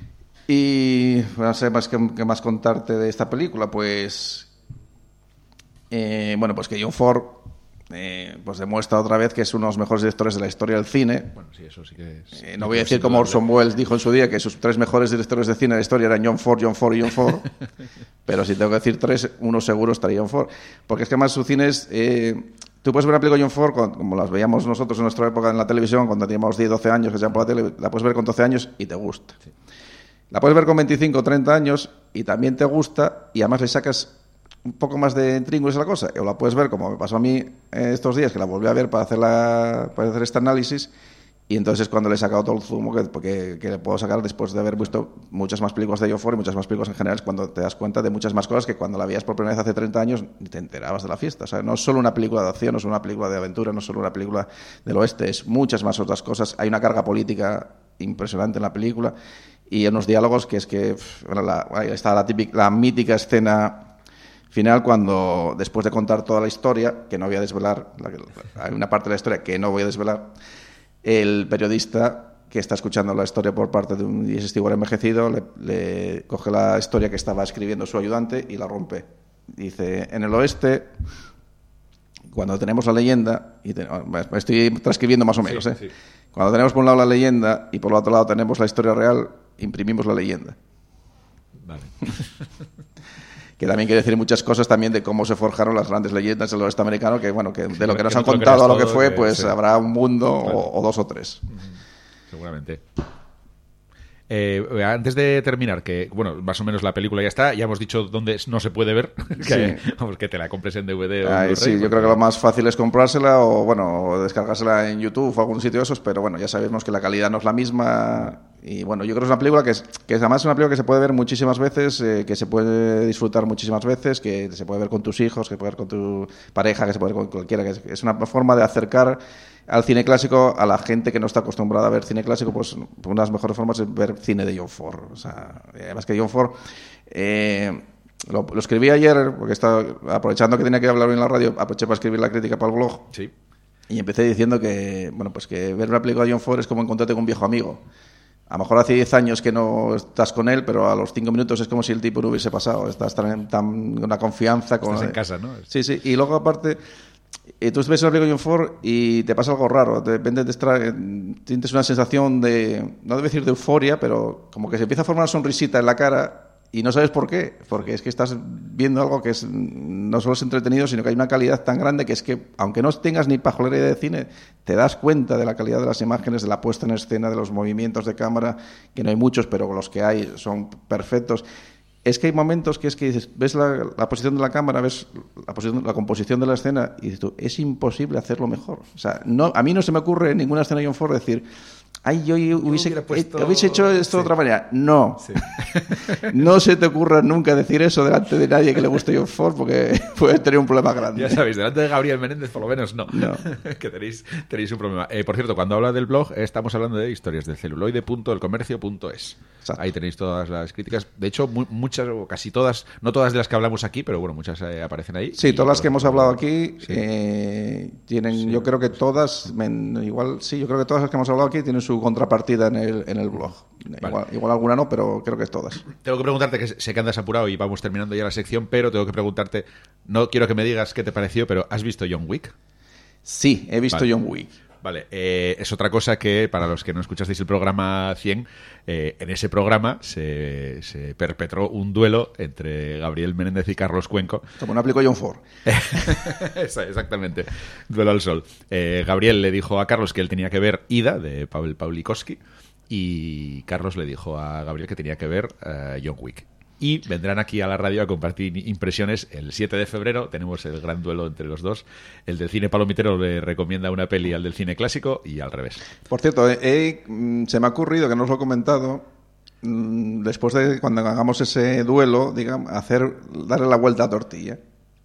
Speaker 5: Y no sé más qué, qué más contarte de esta película, pues eh, bueno, pues que John Ford Eh, pues demuestra otra vez que es uno de los mejores directores de la historia del cine.
Speaker 1: Bueno, sí, eso sí que es,
Speaker 5: eh, no voy a decir como Orson Welles dijo en su día que sus tres mejores directores de cine de la historia eran John Ford, John Ford y John Ford, pero si tengo que decir tres, uno seguro estaría John Ford, porque es que además su cine es eh, tú puedes ver una película de John Ford con, como las veíamos nosotros en nuestra época en la televisión cuando teníamos diez, doce años que se por la tele, la puedes ver con doce años y te gusta. Sí. La puedes ver con veinticinco, treinta años y también te gusta y además le sacas un poco más de intríngulis a la cosa, o la puedes ver como me pasó a mí estos días, que la volví a ver para hacer, la, para hacer este análisis, y entonces es cuando le he sacado todo el zumo que, que, que le puedo sacar después de haber visto muchas más películas de John Ford y muchas más películas en general, es cuando te das cuenta de muchas más cosas que cuando la veías por primera vez hace treinta años ni te enterabas de la fiesta. O sea, no es solo una película de acción, no es una película de aventura, no es solo una película del oeste, es muchas más otras cosas. Hay una carga política impresionante en la película y unos diálogos que es que bueno, la, ahí está la, típica, la mítica escena final cuando, después de contar toda la historia, que no voy a desvelar, hay una parte de la historia que no voy a desvelar, el periodista que está escuchando la historia por parte de un J C Stewart envejecido, le, le coge la historia que estaba escribiendo su ayudante y la rompe. Dice, en el oeste, cuando tenemos la leyenda, y te, estoy transcribiendo más o menos, sí, ¿eh? Sí. Cuando tenemos por un lado la leyenda y por el otro lado tenemos la historia real, imprimimos la leyenda. Vale. Que también quiere decir muchas cosas también de cómo se forjaron las grandes leyendas del oeste americano, que bueno, que de sí, lo que nos que han contado a lo que fue, pues sí. habrá un mundo claro. o, o dos o tres.
Speaker 1: Seguramente. Eh, antes de terminar, que bueno, más o menos la película ya está, ya hemos dicho dónde no se puede ver, que, sí. vamos, que te la compres en D V D o
Speaker 5: Ay, en sí, yo creo que lo más fácil es comprársela o bueno, o descargársela en YouTube o algún sitio de esos, pero bueno, ya sabemos que la calidad no es la misma y bueno, yo creo que es una película que es, que además es una película que se puede ver muchísimas veces, eh, que se puede disfrutar muchísimas veces, que se puede ver con tus hijos, que se puede ver con tu pareja, que se puede ver con cualquiera, que es, es una forma de acercar al cine clásico a la gente que no está acostumbrada a ver cine clásico, pues una de las mejores formas es ver cine de John Ford. O sea, además que John Ford eh, lo, lo escribí ayer porque estaba aprovechando que tenía que hablar hoy en la radio, aproveché para escribir la crítica para el blog.
Speaker 1: Sí.
Speaker 5: Y empecé diciendo que bueno, pues que ver una película de John Ford es como encontrarte con un viejo amigo. A lo mejor hace diez años que no estás con él, pero a los cinco minutos es como si el tipo no hubiese pasado. Estás tan, tan una confianza con
Speaker 1: estás en casa, ¿no?
Speaker 5: Sí, sí. Y luego aparte y tú ves una película de John Ford y te pasa algo raro. De repente te extra... sientes una sensación de, no debo decir de euforia, pero como que se empieza a formar una sonrisita en la cara y no sabes por qué. Porque es que estás viendo algo que es no solo es entretenido, sino que hay una calidad tan grande que es que, aunque no tengas ni pajolera de cine, te das cuenta de la calidad de las imágenes, de la puesta en escena, de los movimientos de cámara, que no hay muchos, pero los que hay son perfectos. Es que hay momentos que es que dices, ves la, la posición de la cámara, ves la, posición, la composición de la escena y dices tú, es imposible hacerlo mejor. O sea, no, a mí no se me ocurre en ninguna escena de John Ford decir, ay, yo hubiese, yo puesto... hubiese hecho esto sí. de otra manera. No. Sí. No se te ocurra nunca decir eso delante de nadie que le guste John Ford porque puedes tener un problema grande.
Speaker 1: Ya sabéis, delante de Gabriel Menéndez por lo menos no. No. Que tenéis, tenéis un problema. Eh, por cierto, cuando habla del blog estamos hablando de historias del celuloide punto el comercio punto es. Ahí tenéis todas las críticas. De hecho, mu- muchas o casi todas, no todas de las que hablamos aquí, pero bueno, muchas eh, aparecen ahí.
Speaker 5: Sí, todas las que hemos hablado aquí sí. eh, tienen, sí. yo creo que todas, men, igual sí, yo creo que todas las que hemos hablado aquí tienen su contrapartida en el, en el blog. Vale. Igual, igual alguna no, pero creo que es todas.
Speaker 1: Tengo que preguntarte, que sé que andas apurado y vamos terminando ya la sección, pero tengo que preguntarte, no quiero que me digas qué te pareció, pero ¿has visto John Wick?
Speaker 5: Sí, he visto vale. John Wick.
Speaker 1: Vale, eh, es otra cosa que, para los que no escuchasteis el programa cien, eh, en ese programa se, se perpetró un duelo entre Gabriel Menéndez y Carlos Cuenco.
Speaker 5: Como no aplicó John Ford.
Speaker 1: Exactamente, duelo al sol. Eh, Gabriel le dijo a Carlos que él tenía que ver Ida, de Pavel Pawlikowski, y Carlos le dijo a Gabriel que tenía que ver uh, John Wick. Y vendrán aquí a la radio a compartir impresiones el siete de febrero. Tenemos el gran duelo entre los dos. El del cine palomitero le recomienda una peli al del cine clásico y al revés.
Speaker 5: Por cierto, eh, eh, se me ha ocurrido, que no os lo he comentado, mm, después de cuando hagamos ese duelo, digamos, hacer darle la vuelta a la tortilla.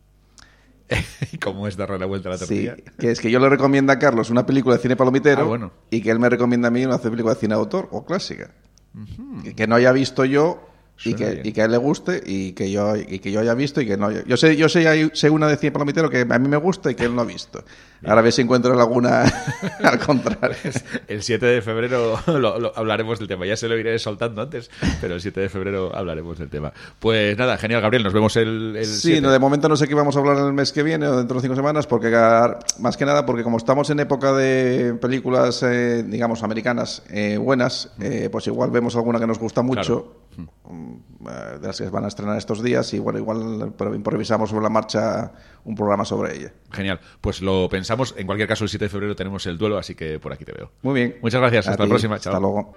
Speaker 1: ¿Y cómo es darle la vuelta a la tortilla?
Speaker 5: Sí, que es que yo le recomiendo a Carlos una película de cine palomitero
Speaker 1: ah, bueno.
Speaker 5: y que él me recomienda a mí una película de cine de autor o clásica. Uh-huh. que, que no haya visto yo... Y que, y que a él le guste y que yo y que yo haya visto y que no yo sé yo sé, sé una de cine palomitero que a mí me gusta y que él no ha visto. Ahora a ver si encuentro alguna al contrario.
Speaker 1: El siete de febrero lo, lo, hablaremos del tema. Ya se lo iré soltando antes, pero el siete de febrero hablaremos del tema. Pues nada, genial, Gabriel, nos vemos el, el
Speaker 5: Sí, no, de momento no sé qué vamos a hablar el mes que viene o dentro de cinco semanas, porque más que nada porque como estamos en época de películas, eh, digamos, americanas eh, buenas, eh, pues igual vemos alguna que nos gusta mucho. Claro. De las que van a estrenar estos días y bueno, igual improvisamos sobre la marcha un programa sobre ella.
Speaker 1: Genial, pues lo pensamos. En cualquier caso, el siete de febrero tenemos el duelo, así que por aquí te veo.
Speaker 5: Muy bien.
Speaker 1: Muchas gracias,
Speaker 5: a
Speaker 1: hasta
Speaker 5: ti.
Speaker 1: la próxima. Chao.
Speaker 5: Hasta luego.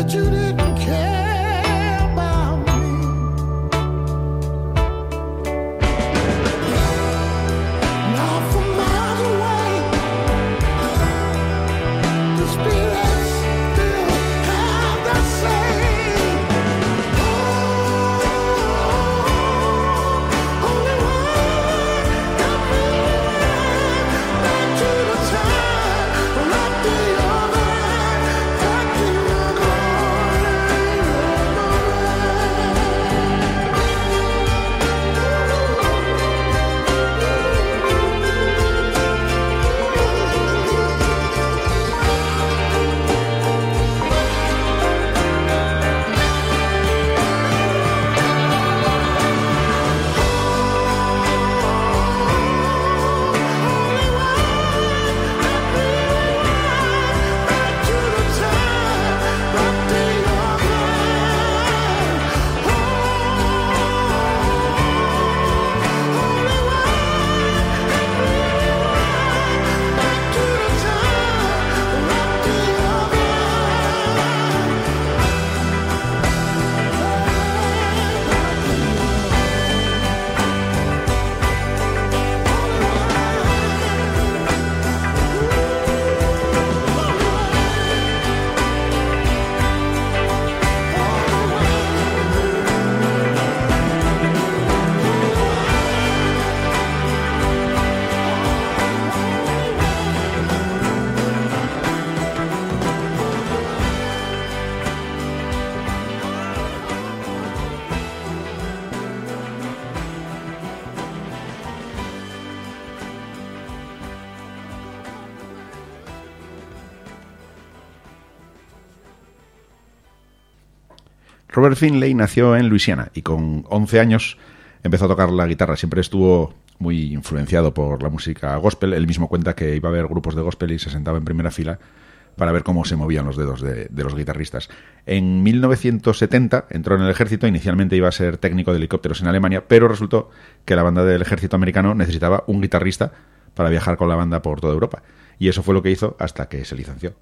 Speaker 1: Robert Finlay nació en Luisiana y con once años empezó a tocar la guitarra. Siempre estuvo muy influenciado por la música gospel. Él mismo cuenta que iba a ver grupos de gospel y se sentaba en primera fila para ver cómo se movían los dedos de, de los guitarristas. En mil novecientos setenta entró en el ejército. Inicialmente iba a ser técnico de helicópteros en Alemania, pero resultó que la banda del ejército americano necesitaba un guitarrista para viajar con la banda por toda Europa. Y eso fue lo que hizo hasta que se licenció.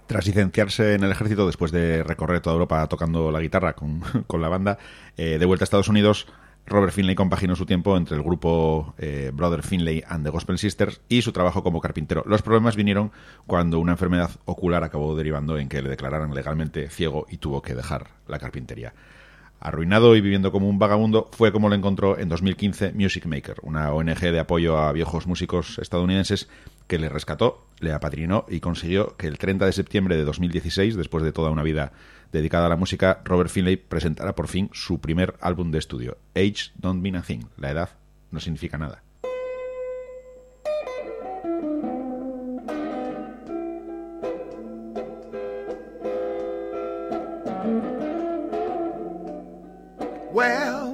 Speaker 1: Tras licenciarse en el ejército, después de recorrer toda Europa tocando la guitarra con, con la banda, eh, de vuelta a Estados Unidos, Robert Finlay compaginó su tiempo entre el grupo eh, Brother Finlay and the Gospel Sisters y su trabajo como carpintero. Los problemas vinieron cuando una enfermedad ocular acabó derivando en que le declararan legalmente ciego y tuvo que dejar la carpintería. Arruinado y viviendo como un vagabundo, fue como lo encontró en dos mil quince Music Maker, una O N G de apoyo a viejos músicos estadounidenses que le rescató, le apadrinó y consiguió que el treinta de septiembre de dos mil dieciséis, después de toda una vida dedicada a la música, Robert Finlay presentara por fin su primer álbum de estudio, Age Don't Mean a Thing, la edad no significa nada.
Speaker 2: Well,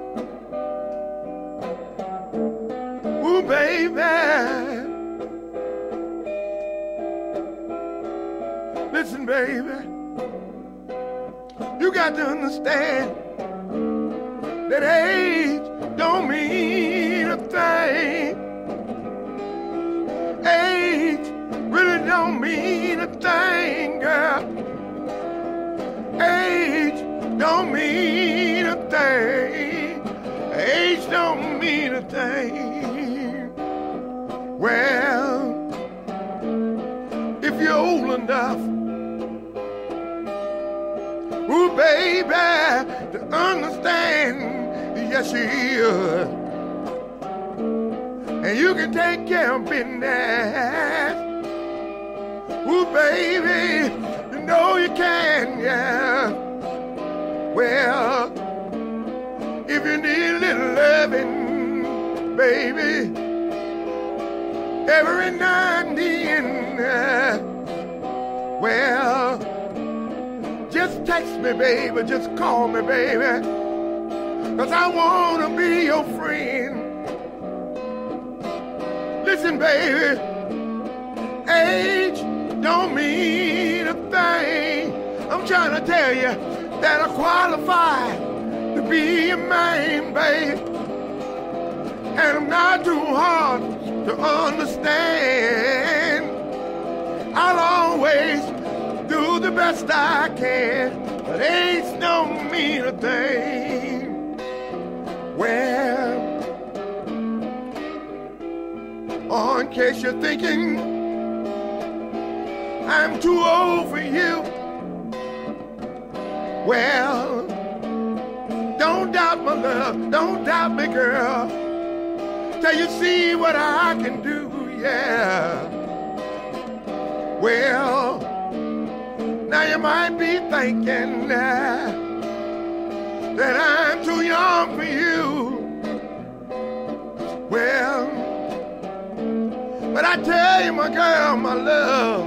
Speaker 2: ooh, baby, listen, baby, you got to understand that age don't mean a thing. Age really don't mean a thing, girl. Age don't mean a thing. Age don't mean a thing. Well, if you're old enough, ooh, baby, to understand, yes, you is. And you can take care of business. Ooh, baby, you know you can, yeah. Well, if you need a little loving, baby, every now and then, uh, well, just text me, baby, just call me, baby, 'cause I wanna be your friend. Listen, baby, age don't mean a thing. I'm trying to tell you that I qualify to be your man, babe. And I'm not too hard to understand. I'll always do the best I can, but age don't mean a thing. Well, oh, in case you're thinking I'm too old for you, well, don't doubt my love, don't doubt me, girl, till you see what I can do, yeah. Well, now you might be thinking uh, that I'm too young for you. Well, but I tell you, my girl, my love,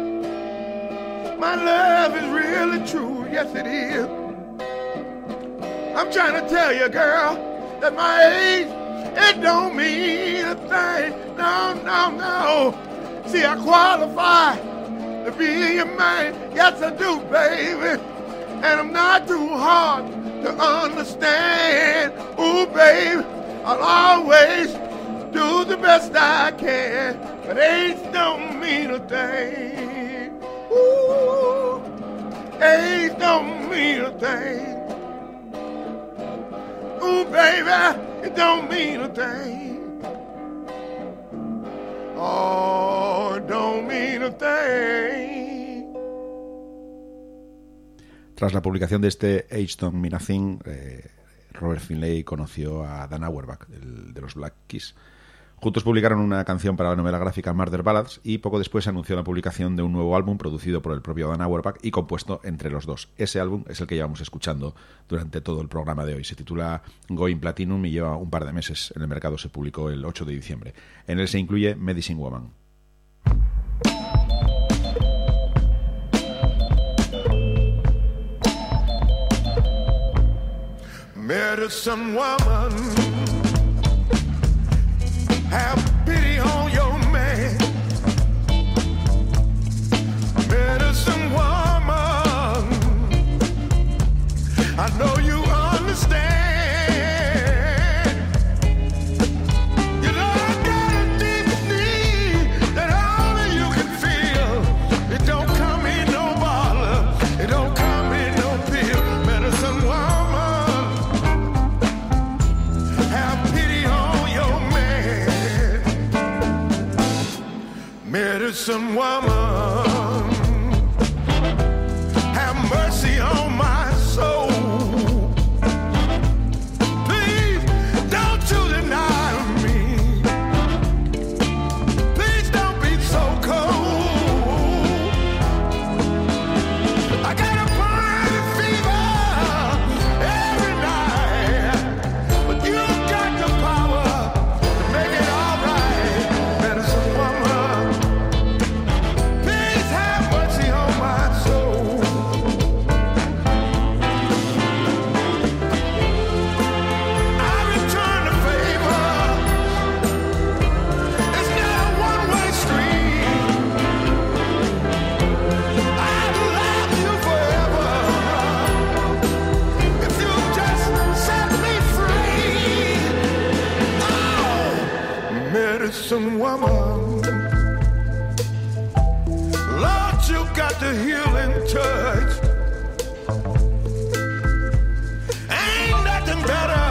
Speaker 2: my love is really true, yes it is. I'm trying to tell you, girl, that my age, it don't mean a thing. No, no, no. See, I qualify to be your man. Yes, I do, baby. And I'm not too hard to understand. Ooh, baby, I'll always do the best I can. But age don't mean a thing. Ooh, age don't mean a thing. Ooh, baby, it don't mean a thing. Oh, it don't mean a thing.
Speaker 1: Tras la publicación de este Age Don't Mean a Thing, eh, Robert Finlay conoció a Dan Auerbach, el de los Black Keys. Juntos publicaron una canción para la novela gráfica Murder Ballads y poco después se anunció la publicación de un nuevo álbum producido por el propio Dan Auerbach y compuesto entre los dos. Ese álbum es el que llevamos escuchando durante todo el programa de hoy. Se titula Going Platinum y lleva un par de meses en el mercado. Se publicó el ocho de diciembre. En él se incluye Medicine Woman.
Speaker 2: Medicine woman, have pity on your man. Medicine woman, I know you understand. You know I got a deep need that only you can feel. It don't come in medicine woman, have mercy on my soul. Please don't you deny me. Please don't be so cold. I got a burning fever every night, but you got the power to make it all right, medicine woman. Please have mercy on my soul. I return the favor. It's not a one-way street. I'd love you forever if you just set me free. Oh, medicine woman, Lord, you got the healing touch. Ain't nothing better.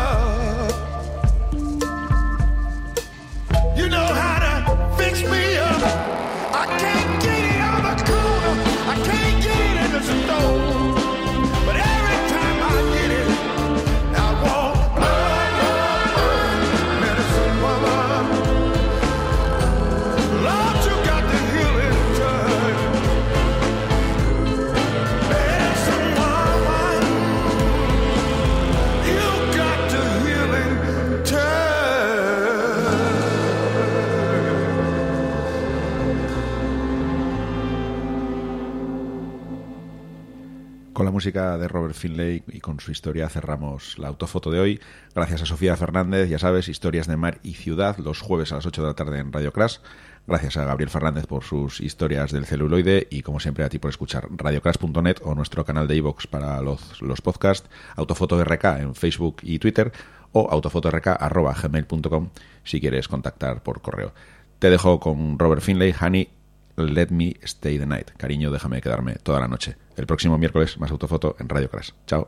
Speaker 2: You know how to fix me up. I can't get it on the corner. I can't get it in the store. But every time I get it, I want blood, blood, blood. Medicine woman, Lord, you got the healing touch. Medicine woman, you got the healing touch.
Speaker 1: Con la música de Robert Finlay y con su historia cerramos la autofoto de hoy. Gracias a Sofía Fernández, ya sabes, historias de mar y ciudad, los jueves a las ocho de la tarde en Radio Crash. Gracias a Gabriel Fernández por sus historias del celuloide y, como siempre, a ti por escuchar radio crash punto net o nuestro canal de iVoox para los, los podcasts, Autofoto R K en Facebook y Twitter o autofotork arroba gmail punto com si quieres contactar por correo. Te dejo con Robert Finlay, Honey, Let Me Stay the Night. Cariño, déjame quedarme toda la noche. El próximo miércoles, más autofoto en Radio Crash. Chao.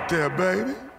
Speaker 2: right there, baby.